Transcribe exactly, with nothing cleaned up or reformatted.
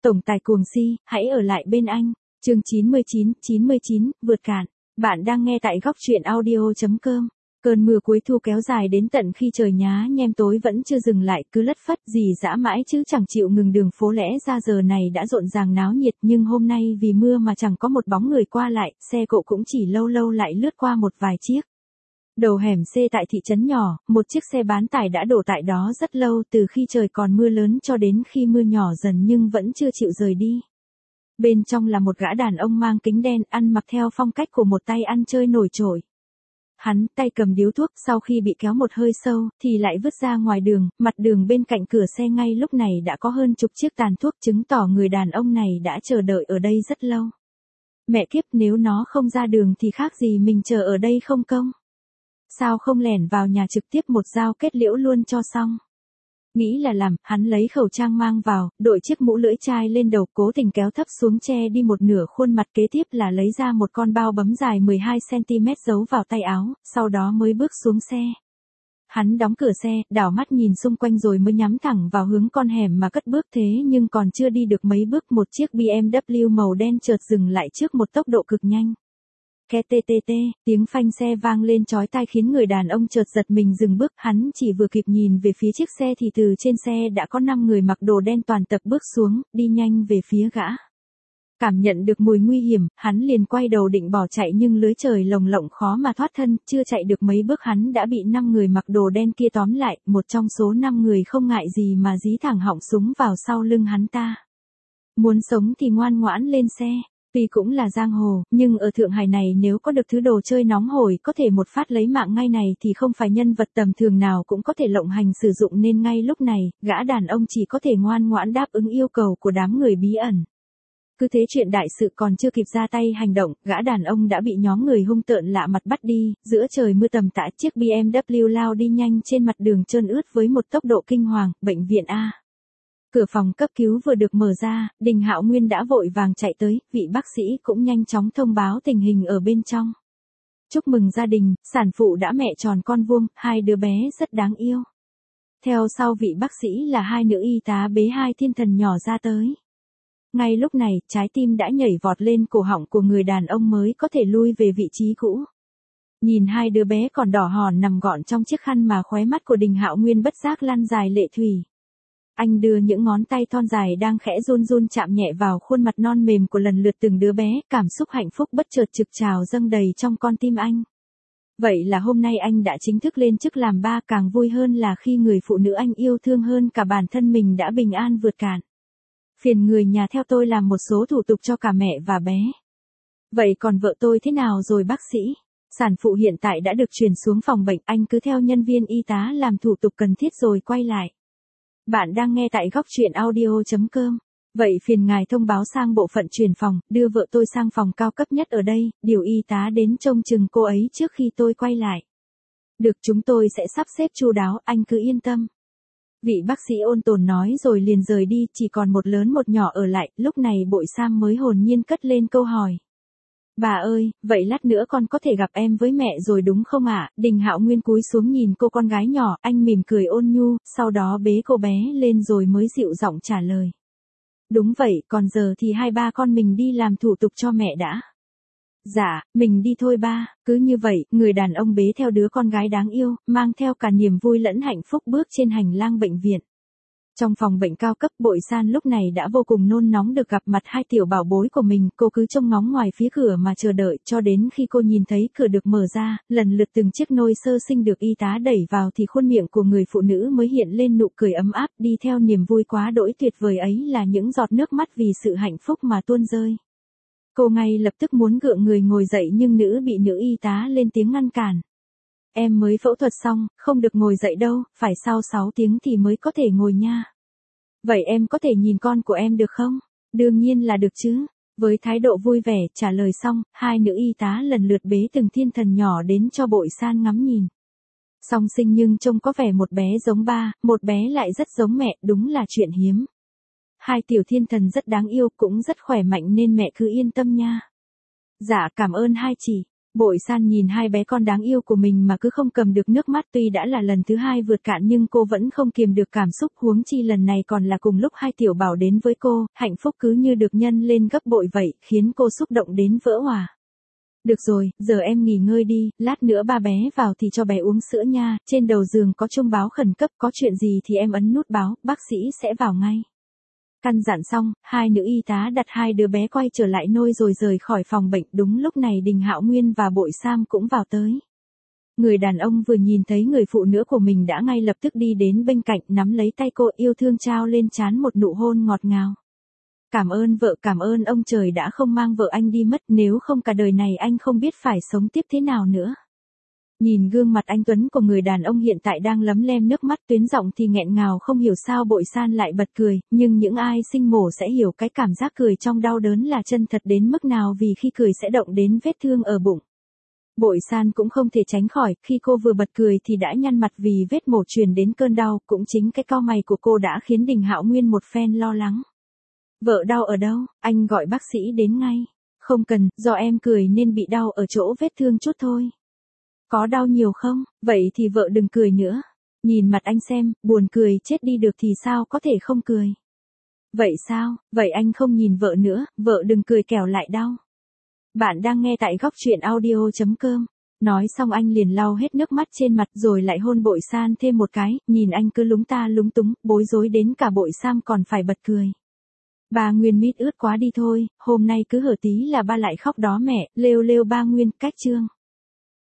Tổng tài cuồng si, hãy ở lại bên anh. Chương chín mươi chín, chín mươi chín, vượt cạn. Bạn đang nghe tại góc truyện audio chấm com. Cơn mưa cuối thu kéo dài đến tận khi trời nhá nhem tối vẫn chưa dừng lại, cứ lất phất rỉ rả mãi chứ chẳng chịu ngừng. Đường phố lẽ ra giờ này đã rộn ràng náo nhiệt, nhưng hôm nay vì mưa mà chẳng có một bóng người qua lại, xe cộ cũng chỉ lâu lâu lại lướt qua một vài chiếc. Đầu hẻm C tại thị trấn nhỏ, một chiếc xe bán tải đã đổ tại đó rất lâu, từ khi trời còn mưa lớn cho đến khi mưa nhỏ dần nhưng vẫn chưa chịu rời đi. Bên trong là một gã đàn ông mang kính đen, ăn mặc theo phong cách của một tay ăn chơi nổi trội. Hắn tay cầm điếu thuốc, sau khi bị kéo một hơi sâu, thì lại vứt ra ngoài đường. Mặt đường bên cạnh cửa xe ngay lúc này đã có hơn chục chiếc tàn thuốc, chứng tỏ người đàn ông này đã chờ đợi ở đây rất lâu. Mẹ kiếp, nếu nó không ra đường thì khác gì mình chờ ở đây không công? Sao không lẻn vào nhà trực tiếp một dao kết liễu luôn cho xong? Nghĩ là làm, hắn lấy khẩu trang mang vào, đội chiếc mũ lưỡi chai lên đầu, cố tình kéo thấp xuống che đi một nửa khuôn mặt, kế tiếp là lấy ra một con bao bấm dài mười hai xăng ti mét giấu vào tay áo, sau đó mới bước xuống xe. Hắn đóng cửa xe, đảo mắt nhìn xung quanh rồi mới nhắm thẳng vào hướng con hẻm mà cất bước. Thế nhưng còn chưa đi được mấy bước, một chiếc bê em vê màu đen chợt dừng lại trước một tốc độ cực nhanh. Két tê tê tê, tiếng phanh xe vang lên chói tai khiến người đàn ông chợt giật mình dừng bước. Hắn chỉ vừa kịp nhìn về phía chiếc xe thì từ trên xe đã có năm người mặc đồ đen toàn tập bước xuống, đi nhanh về phía gã. Cảm nhận được mùi nguy hiểm, hắn liền quay đầu định bỏ chạy nhưng lưới trời lồng lộng khó mà thoát thân, chưa chạy được mấy bước hắn đã bị năm người mặc đồ đen kia tóm lại, một trong số năm người không ngại gì mà dí thẳng họng súng vào sau lưng hắn ta. Muốn sống thì ngoan ngoãn lên xe. Tuy cũng là giang hồ, nhưng ở Thượng Hải này nếu có được thứ đồ chơi nóng hổi có thể một phát lấy mạng ngay này thì không phải nhân vật tầm thường nào cũng có thể lộng hành sử dụng, nên ngay lúc này, gã đàn ông chỉ có thể ngoan ngoãn đáp ứng yêu cầu của đám người bí ẩn. Cứ thế chuyện đại sự còn chưa kịp ra tay hành động, gã đàn ông đã bị nhóm người hung tợn lạ mặt bắt đi. Giữa trời mưa tầm tã, chiếc bê em vê lao đi nhanh trên mặt đường trơn ướt với một tốc độ kinh hoàng. Bệnh viện A. Cửa phòng cấp cứu vừa được mở ra, Đình Hạo Nguyên đã vội vàng chạy tới, vị bác sĩ cũng nhanh chóng thông báo tình hình ở bên trong. Chúc mừng gia đình, sản phụ đã mẹ tròn con vuông, hai đứa bé rất đáng yêu. Theo sau vị bác sĩ là hai nữ y tá bế hai thiên thần nhỏ ra tới. Ngay lúc này, trái tim đã nhảy vọt lên cổ họng của người đàn ông mới có thể lui về vị trí cũ. Nhìn hai đứa bé còn đỏ hòn nằm gọn trong chiếc khăn mà khóe mắt của Đình Hạo Nguyên bất giác lăn dài lệ thủy. Anh đưa những ngón tay thon dài đang khẽ run run chạm nhẹ vào khuôn mặt non mềm của lần lượt từng đứa bé, cảm xúc hạnh phúc bất chợt trực trào dâng đầy trong con tim anh. Vậy là hôm nay anh đã chính thức lên chức làm ba, càng vui hơn là khi người phụ nữ anh yêu thương hơn cả bản thân mình đã bình an vượt cạn. Phiền người nhà theo tôi làm một số thủ tục cho cả mẹ và bé. Vậy còn vợ tôi thế nào rồi bác sĩ? Sản phụ hiện tại đã được chuyển xuống phòng bệnh, anh cứ theo nhân viên y tá làm thủ tục cần thiết rồi quay lại. Bạn đang nghe tại góc truyện audio chấm com. Vậy phiền ngài thông báo sang bộ phận chuyển phòng, đưa vợ tôi sang phòng cao cấp nhất ở đây, điều y tá đến trông chừng cô ấy trước khi tôi quay lại. Được, chúng tôi sẽ sắp xếp chu đáo, anh cứ yên tâm. Vị bác sĩ ôn tồn nói rồi liền rời đi, chỉ còn một lớn một nhỏ ở lại. Lúc này Bội Sam mới hồn nhiên cất lên câu hỏi. Bà ơi, vậy lát nữa con có thể gặp em với mẹ rồi đúng không ạ? Đình Hạo Nguyên cúi xuống nhìn cô con gái nhỏ, anh mỉm cười ôn nhu, sau đó bế cô bé lên rồi mới dịu giọng trả lời. Đúng vậy, còn giờ thì hai ba con mình đi làm thủ tục cho mẹ đã. Dạ, mình đi thôi ba. Cứ như vậy, người đàn ông bế theo đứa con gái đáng yêu, mang theo cả niềm vui lẫn hạnh phúc bước trên hành lang bệnh viện. Trong phòng bệnh cao cấp, Bội San lúc này đã vô cùng nôn nóng được gặp mặt hai tiểu bảo bối của mình, cô cứ trông ngóng ngoài phía cửa mà chờ đợi, cho đến khi cô nhìn thấy cửa được mở ra, lần lượt từng chiếc nôi sơ sinh được y tá đẩy vào thì khuôn miệng của người phụ nữ mới hiện lên nụ cười ấm áp, đi theo niềm vui quá đỗi tuyệt vời ấy là những giọt nước mắt vì sự hạnh phúc mà tuôn rơi. Cô ngay lập tức muốn gượng người ngồi dậy nhưng nữ bị nữ y tá lên tiếng ngăn cản. Em mới phẫu thuật xong, không được ngồi dậy đâu, phải sau sáu tiếng thì mới có thể ngồi nha. Vậy em có thể nhìn con của em được không? Đương nhiên là được chứ. Với thái độ vui vẻ trả lời xong, hai nữ y tá lần lượt bế từng thiên thần nhỏ đến cho Bội San ngắm nhìn. Song sinh nhưng trông có vẻ một bé giống ba, một bé lại rất giống mẹ, đúng là chuyện hiếm. Hai tiểu thiên thần rất đáng yêu, cũng rất khỏe mạnh nên mẹ cứ yên tâm nha. Dạ cảm ơn hai chị. Bội San nhìn hai bé con đáng yêu của mình mà cứ không cầm được nước mắt, tuy đã là lần thứ hai vượt cạn nhưng cô vẫn không kiềm được cảm xúc, huống chi lần này còn là cùng lúc hai tiểu bảo đến với cô, hạnh phúc cứ như được nhân lên gấp bội vậy, khiến cô xúc động đến vỡ òa. Được rồi, giờ em nghỉ ngơi đi, lát nữa ba bé vào thì cho bé uống sữa nha, trên đầu giường có chuông báo khẩn cấp, có chuyện gì thì em ấn nút báo, bác sĩ sẽ vào ngay. Căn dặn xong, hai nữ y tá đặt hai đứa bé quay trở lại nôi rồi rời khỏi phòng bệnh. Đúng lúc này Đình Hạo Nguyên và Bội Sam cũng vào tới. Người đàn ông vừa nhìn thấy người phụ nữ của mình đã ngay lập tức đi đến bên cạnh, nắm lấy tay cô, yêu thương trao lên trán một nụ hôn ngọt ngào. Cảm ơn vợ, cảm ơn ông trời đã không mang vợ anh đi mất, nếu không cả đời này anh không biết phải sống tiếp thế nào nữa. Nhìn gương mặt anh tuấn của người đàn ông hiện tại đang lấm lem nước mắt, tuyến giọng thì nghẹn ngào, không hiểu sao Bội San lại bật cười, nhưng những ai sinh mổ sẽ hiểu cái cảm giác cười trong đau đớn là chân thật đến mức nào, vì khi cười sẽ động đến vết thương ở bụng. Bội San cũng không thể tránh khỏi, khi cô vừa bật cười thì đã nhăn mặt vì vết mổ truyền đến cơn đau, cũng chính cái cau mày của cô đã khiến Đình Hạo Nguyên một phen lo lắng. Vợ đau ở đâu, anh gọi bác sĩ đến ngay. Không cần, do em cười nên bị đau ở chỗ vết thương chút thôi. Có đau nhiều không? Vậy thì vợ đừng cười nữa. Nhìn mặt anh xem, buồn cười chết đi được thì sao có thể không cười. Vậy sao, vậy anh không nhìn vợ nữa, vợ đừng cười kẻo lại đau. Bạn đang nghe tại góc truyện audio chấm com. Nói xong anh liền lau hết nước mắt trên mặt rồi lại hôn Bội San thêm một cái, nhìn anh cứ lúng ta lúng túng, bối rối đến cả Bội Sam còn phải bật cười. Ba Nguyên mít ướt quá đi thôi, hôm nay cứ hở tí là ba lại khóc đó mẹ, lêu lêu ba Nguyên, cách chương.